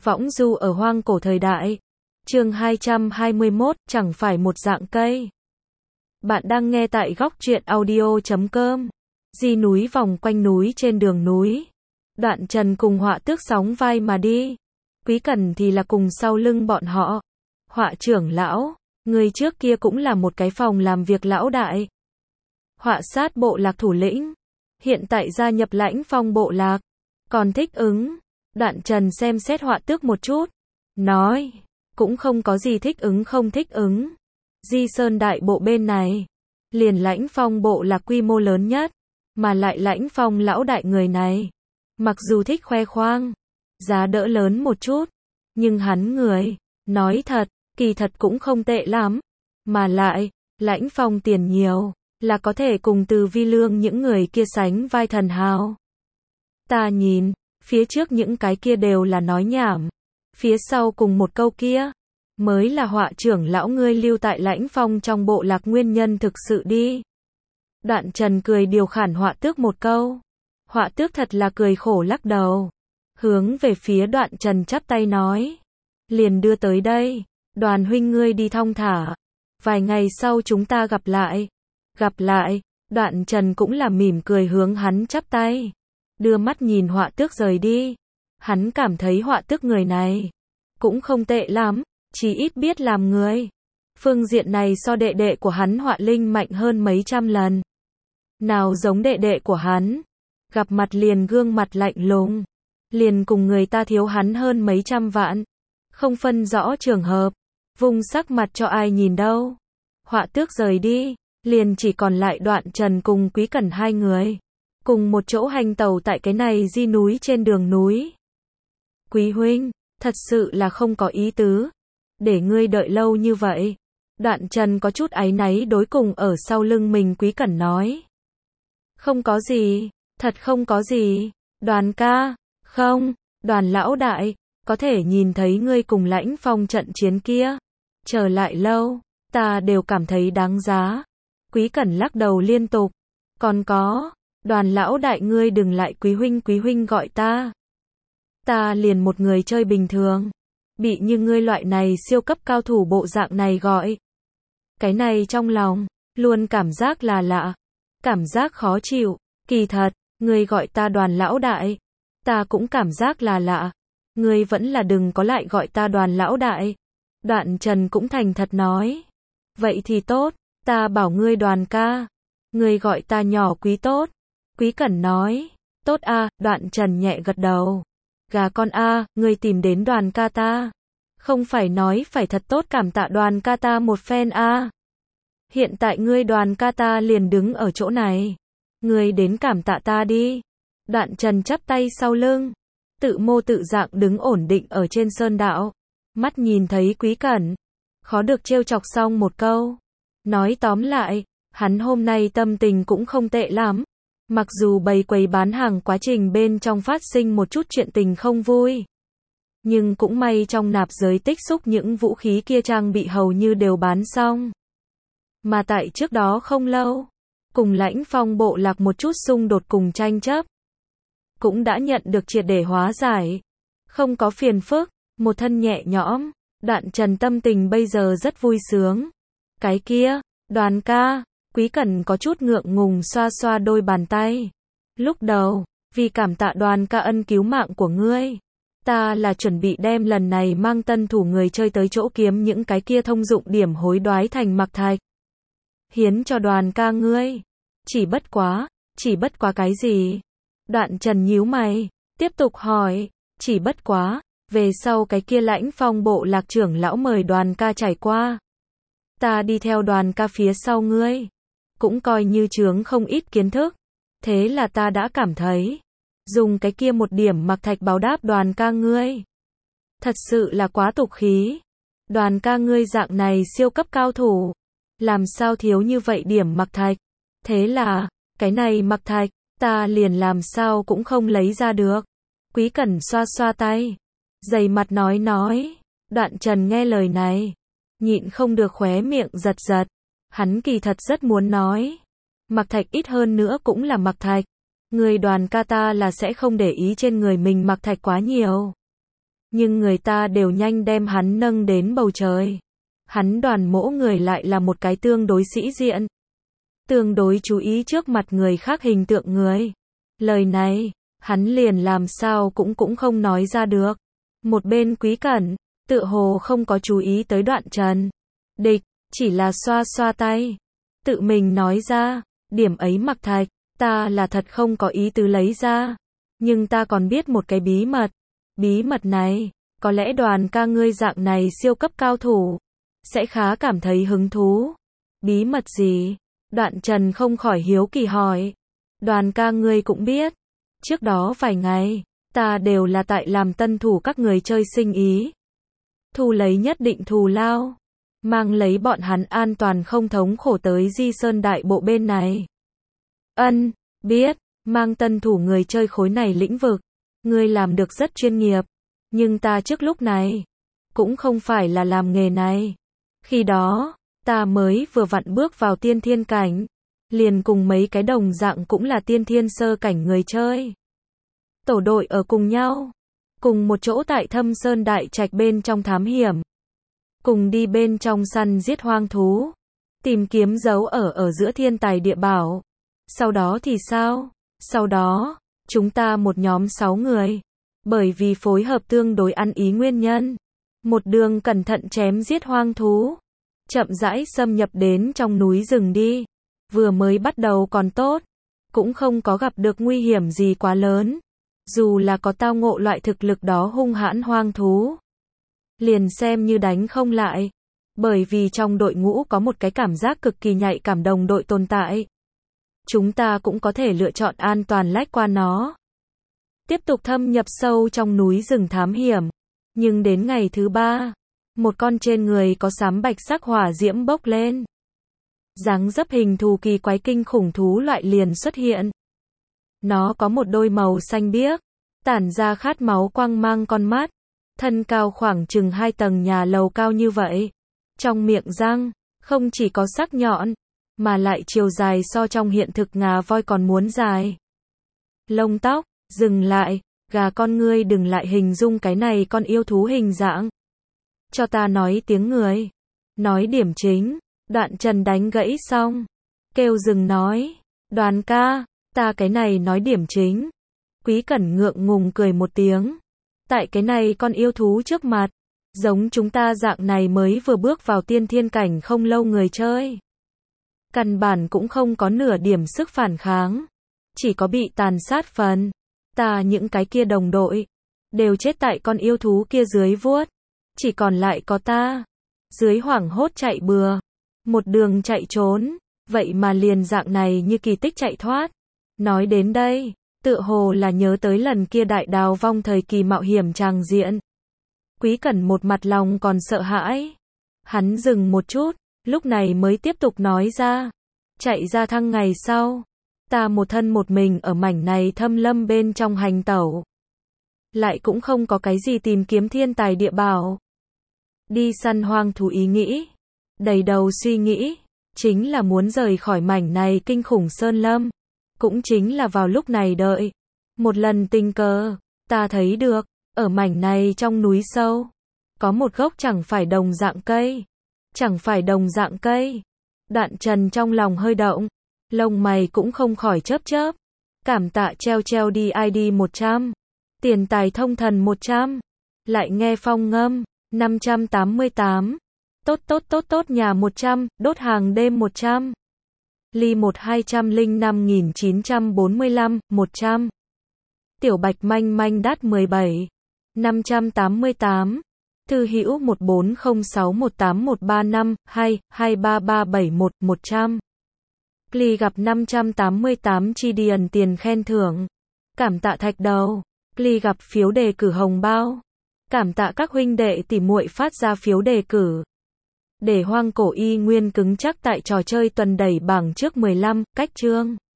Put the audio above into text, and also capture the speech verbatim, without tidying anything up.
Võng du ở hoang cổ thời đại. Chương hai trăm hai mươi mốt, chẳng phải một dạng cây. Bạn đang nghe tại góc truyện audio chấm com. Di núi vòng quanh núi trên đường núi. Đoạn Trần cùng Họa Tước sóng vai mà đi. Quý Cẩn thì là cùng sau lưng bọn họ. Họa trưởng lão, người trước kia cũng là một cái phòng làm việc lão đại. Họa sát bộ lạc thủ lĩnh. Hiện tại gia nhập Lãnh Phong bộ lạc. Còn thích ứng. Đoạn Trần xem xét Họa Tước một chút. Nói, cũng không có gì thích ứng không thích ứng. Di Sơn đại bộ bên này. Liền Lãnh Phong bộ lạc quy mô lớn nhất. Mà lại Lãnh Phong lão đại người này. Mặc dù thích khoe khoang. Giá đỡ lớn một chút. Nhưng hắn người. Nói thật, kỳ thật cũng không tệ lắm. Mà lại, Lãnh Phong tiền nhiều. Là có thể cùng Từ Vi Lương những người kia sánh vai thần hào. Ta nhìn. Phía trước những cái kia đều là nói nhảm. Phía sau cùng một câu kia. Mới là Họa trưởng lão ngươi lưu tại Lãnh Phong trong bộ lạc nguyên nhân thực sự đi. Đoạn Trần cười điều khản Họa Tước một câu. Họa Tước thật là cười khổ lắc đầu. Hướng về phía Đoạn Trần chắp tay nói. Liền đưa tới đây. Đoàn huynh ngươi đi thong thả. Vài ngày sau chúng ta gặp lại. Gặp lại. Đoạn Trần cũng là mỉm cười hướng hắn chắp tay. Đưa mắt nhìn Họa Tước rời đi. Hắn cảm thấy Họa Tước người này cũng không tệ lắm, chỉ ít biết làm người. Phương diện này so đệ đệ của hắn Họa Linh mạnh hơn mấy trăm lần. Nào giống đệ đệ của hắn, gặp mặt liền gương mặt lạnh lùng, liền cùng người ta thiếu hắn hơn mấy trăm vạn, không phân rõ trường hợp, vung sắc mặt cho ai nhìn đâu. Họa Tước rời đi, liền chỉ còn lại Đoạn Trần cùng Quý Cẩn hai người. Cùng một chỗ hành tàu tại cái này di núi trên đường núi. Quý huynh, thật sự là không có ý tứ. Để ngươi đợi lâu như vậy. Đoạn Trần có chút áy náy đối cùng ở sau lưng mình Quý Cẩn nói. Không có gì, thật không có gì. Đoàn ca, không, Đoàn lão đại, có thể nhìn thấy ngươi cùng Lãnh Phong trận chiến kia. Chờ lại lâu, ta đều cảm thấy đáng giá. Quý Cẩn lắc đầu liên tục. Còn có. Đoàn lão đại ngươi đừng lại quý huynh quý huynh gọi ta. Ta liền một người chơi bình thường. Bị như ngươi loại này siêu cấp cao thủ bộ dạng này gọi. Cái này trong lòng, luôn cảm giác là lạ. Cảm giác khó chịu. Kỳ thật, ngươi gọi ta Đoàn lão đại. Ta cũng cảm giác là lạ. Ngươi vẫn là đừng có lại gọi ta Đoàn lão đại. Đoạn Trần cũng thành thật nói. Vậy thì tốt, ta bảo ngươi Đoàn ca. Ngươi gọi ta nhỏ quý tốt. Quý Cẩn nói, tốt a, à, Đoạn Trần nhẹ gật đầu. Gà con a, à, ngươi tìm đến Đoàn ca ta. Không phải nói phải thật tốt cảm tạ Đoàn ca ta một phen a. À. Hiện tại ngươi Đoàn ca ta liền đứng ở chỗ này. Ngươi đến cảm tạ ta đi. Đoạn Trần chắp tay sau lưng. Tự mô tự dạng đứng ổn định ở trên sơn đạo. Mắt nhìn thấy Quý Cẩn. Khó được trêu chọc xong một câu. Nói tóm lại, hắn hôm nay tâm tình cũng không tệ lắm. Mặc dù bày quầy bán hàng quá trình bên trong phát sinh một chút chuyện tình không vui. Nhưng cũng may trong nạp giới tích xúc những vũ khí kia trang bị hầu như đều bán xong. Mà tại trước đó không lâu, cùng Lãnh Phong bộ lạc một chút xung đột cùng tranh chấp. Cũng đã nhận được triệt để hóa giải. Không có phiền phức, một thân nhẹ nhõm. Đoạn Trần tâm tình bây giờ rất vui sướng. Cái kia, Đoàn ca. Quý Cẩn có chút ngượng ngùng xoa xoa đôi bàn tay. Lúc đầu, vì cảm tạ Đoàn ca ân cứu mạng của ngươi. Ta là chuẩn bị đem lần này mang tân thủ người chơi tới chỗ kiếm những cái kia thông dụng điểm hối đoái thành mặc thạch. Hiến cho Đoàn ca ngươi. Chỉ bất quá, chỉ bất quá cái gì? Đoạn Trần nhíu mày, tiếp tục hỏi, chỉ bất quá, về sau cái kia Lãnh Phong bộ lạc trưởng lão mời Đoàn ca trải qua. Ta đi theo Đoàn ca phía sau ngươi. Cũng coi như chướng không ít kiến thức. Thế là ta đã cảm thấy, dùng cái kia một điểm mặc thạch báo đáp Đoàn ca ngươi. Thật sự là quá tục khí. Đoàn ca ngươi dạng này siêu cấp cao thủ. Làm sao thiếu như vậy điểm mặc thạch. Thế là, cái này mặc thạch, ta liền làm sao cũng không lấy ra được. Quý Cẩn xoa xoa tay. Dày mặt nói nói. Đoạn Trần nghe lời này. Nhịn không được khóe miệng giật giật. Hắn kỳ thật rất muốn nói. Mặc thạch ít hơn nữa cũng là mặc thạch. Người Đoàn ca ta là sẽ không để ý trên người mình mặc thạch quá nhiều. nhưng người ta đều nhanh đem hắn nâng đến bầu trời. Hắn Đoàn Mỗ người lại là một cái tương đối sĩ diện, tương đối chú ý trước mặt người khác hình tượng người. Lời này, hắn liền làm sao cũng cũng không nói ra được. Một bên Quý Cẩn, tựa hồ không có chú ý tới Đoạn Trần. Địch, chỉ là xoa xoa tay. Tự mình nói ra, điểm ấy Mặc Thạch, ta là thật không có ý tứ lấy ra. Nhưng ta còn biết một cái bí mật. Bí mật này, có lẽ Đoàn ca ngươi dạng này siêu cấp cao thủ, sẽ khá cảm thấy hứng thú. Bí mật gì? Đoạn Trần không khỏi hiếu kỳ hỏi. Đoàn ca ngươi cũng biết. Trước đó vài ngày, ta đều là tại làm tân thủ các người chơi sinh ý. Thu lấy nhất định thù lao. Mang lấy bọn hắn an toàn không thống khổ tới Di Sơn Đại Bộ bên này. Ân, biết, mang tân thủ người chơi khối này lĩnh vực. Ngươi làm được rất chuyên nghiệp. Nhưng ta trước lúc này, cũng không phải là làm nghề này. Khi đó, ta mới vừa vặn bước vào tiên thiên cảnh. Liền cùng mấy cái đồng dạng cũng là tiên thiên sơ cảnh người chơi. Tổ đội ở cùng nhau. Cùng một chỗ tại Thâm Sơn Đại Trạch bên trong thám hiểm. Cùng đi bên trong săn giết hoang thú. Tìm kiếm dấu ở ở giữa thiên tài địa bảo. Sau đó thì sao? Sau đó, chúng ta một nhóm sáu người. Bởi vì phối hợp tương đối ăn ý nguyên nhân. Một đường cẩn thận chém giết hoang thú. Chậm rãi xâm nhập đến trong núi rừng đi. Vừa mới bắt đầu còn tốt. Cũng không có gặp được nguy hiểm gì quá lớn. Dù là có tao ngộ loại thực lực đó hung hãn hoang thú. Liền xem như đánh không lại. Bởi vì trong đội ngũ có một cái cảm giác cực kỳ nhạy cảm đồng đội tồn tại. Chúng ta cũng có thể lựa chọn an toàn lách qua nó. Tiếp tục thâm nhập sâu trong núi rừng thám hiểm. Nhưng đến ngày thứ ba, một con trên người có xám bạch sắc hỏa diễm bốc lên. Dáng dấp hình thù kỳ quái kinh khủng thú loại liền xuất hiện. Nó có một đôi màu xanh biếc, tản ra khát máu quang mang con mắt, thân cao khoảng chừng hai tầng nhà lầu cao như vậy. Trong miệng răng, không chỉ có sắc nhọn, mà lại chiều dài so trong hiện thực ngà voi còn muốn dài. Lông tóc, dừng lại, gà con ngươi đừng lại hình dung cái này con yêu thú hình dạng. Cho ta nói tiếng người. Nói điểm chính. Đoạn Trần đánh gãy xong. Kêu dừng nói. Đoàn ca, ta cái này nói điểm chính. Quý Cẩn ngượng ngùng cười một tiếng. Tại cái này con yêu thú trước mặt. Giống chúng ta dạng này mới vừa bước vào tiên thiên cảnh không lâu người chơi. Căn bản cũng không có nửa điểm sức phản kháng. Chỉ có bị tàn sát phần. Ta những cái kia đồng đội. Đều chết tại con yêu thú kia dưới vuốt. Chỉ còn lại có ta. Dưới hoảng hốt chạy bừa. Một đường chạy trốn. Vậy mà liền dạng này như kỳ tích chạy thoát. Nói đến đây, tựa hồ là nhớ tới lần kia đại đào vong thời kỳ mạo hiểm tràng diện. Quý Cẩn một mặt lòng còn sợ hãi. Hắn dừng một chút, lúc này mới tiếp tục nói ra. Chạy ra thăng ngày sau. Ta một thân một mình ở mảnh này thâm lâm bên trong hành tẩu. Lại cũng không có cái gì tìm kiếm thiên tài địa bảo. Đi săn hoang thú ý nghĩ. Đầy đầu suy nghĩ. Chính là muốn rời khỏi mảnh này kinh khủng sơn lâm. Cũng chính là vào lúc này đợi. Một lần tình cờ, ta thấy được, ở mảnh này trong núi sâu. Có một gốc chẳng phải đồng dạng cây. Chẳng phải đồng dạng cây. Đoạn Trần trong lòng hơi động. Lông mày cũng không khỏi chớp chớp. Cảm tạ treo treo đi i đê một trăm. Tiền tài thông thần một trăm. Lại nghe phong ngâm. năm trăm tám mươi tám. Tốt tốt tốt tốt nhà một trăm. Đốt hàng đêm một trăm. Ly một hai trăm lẻ năm nghìn chín trăm bốn mươi lăm. một trăm. Tiểu Bạch manh manh đắt mười bảy. năm trăm tám mươi tám. Thư hữu một bốn không sáu một tám một ba năm hai hai ba ba bảy một. một trăm. Cli gặp năm trăm tám mươi tám chi điền tiền khen thưởng. Cảm tạ thạch đầu. Cli gặp phiếu đề cử hồng bao. Cảm tạ các huynh đệ tỉ muội phát ra phiếu đề cử. Để hoang cổ y nguyên cứng chắc tại trò chơi tuần đẩy bảng trước mười lăm, cách chương.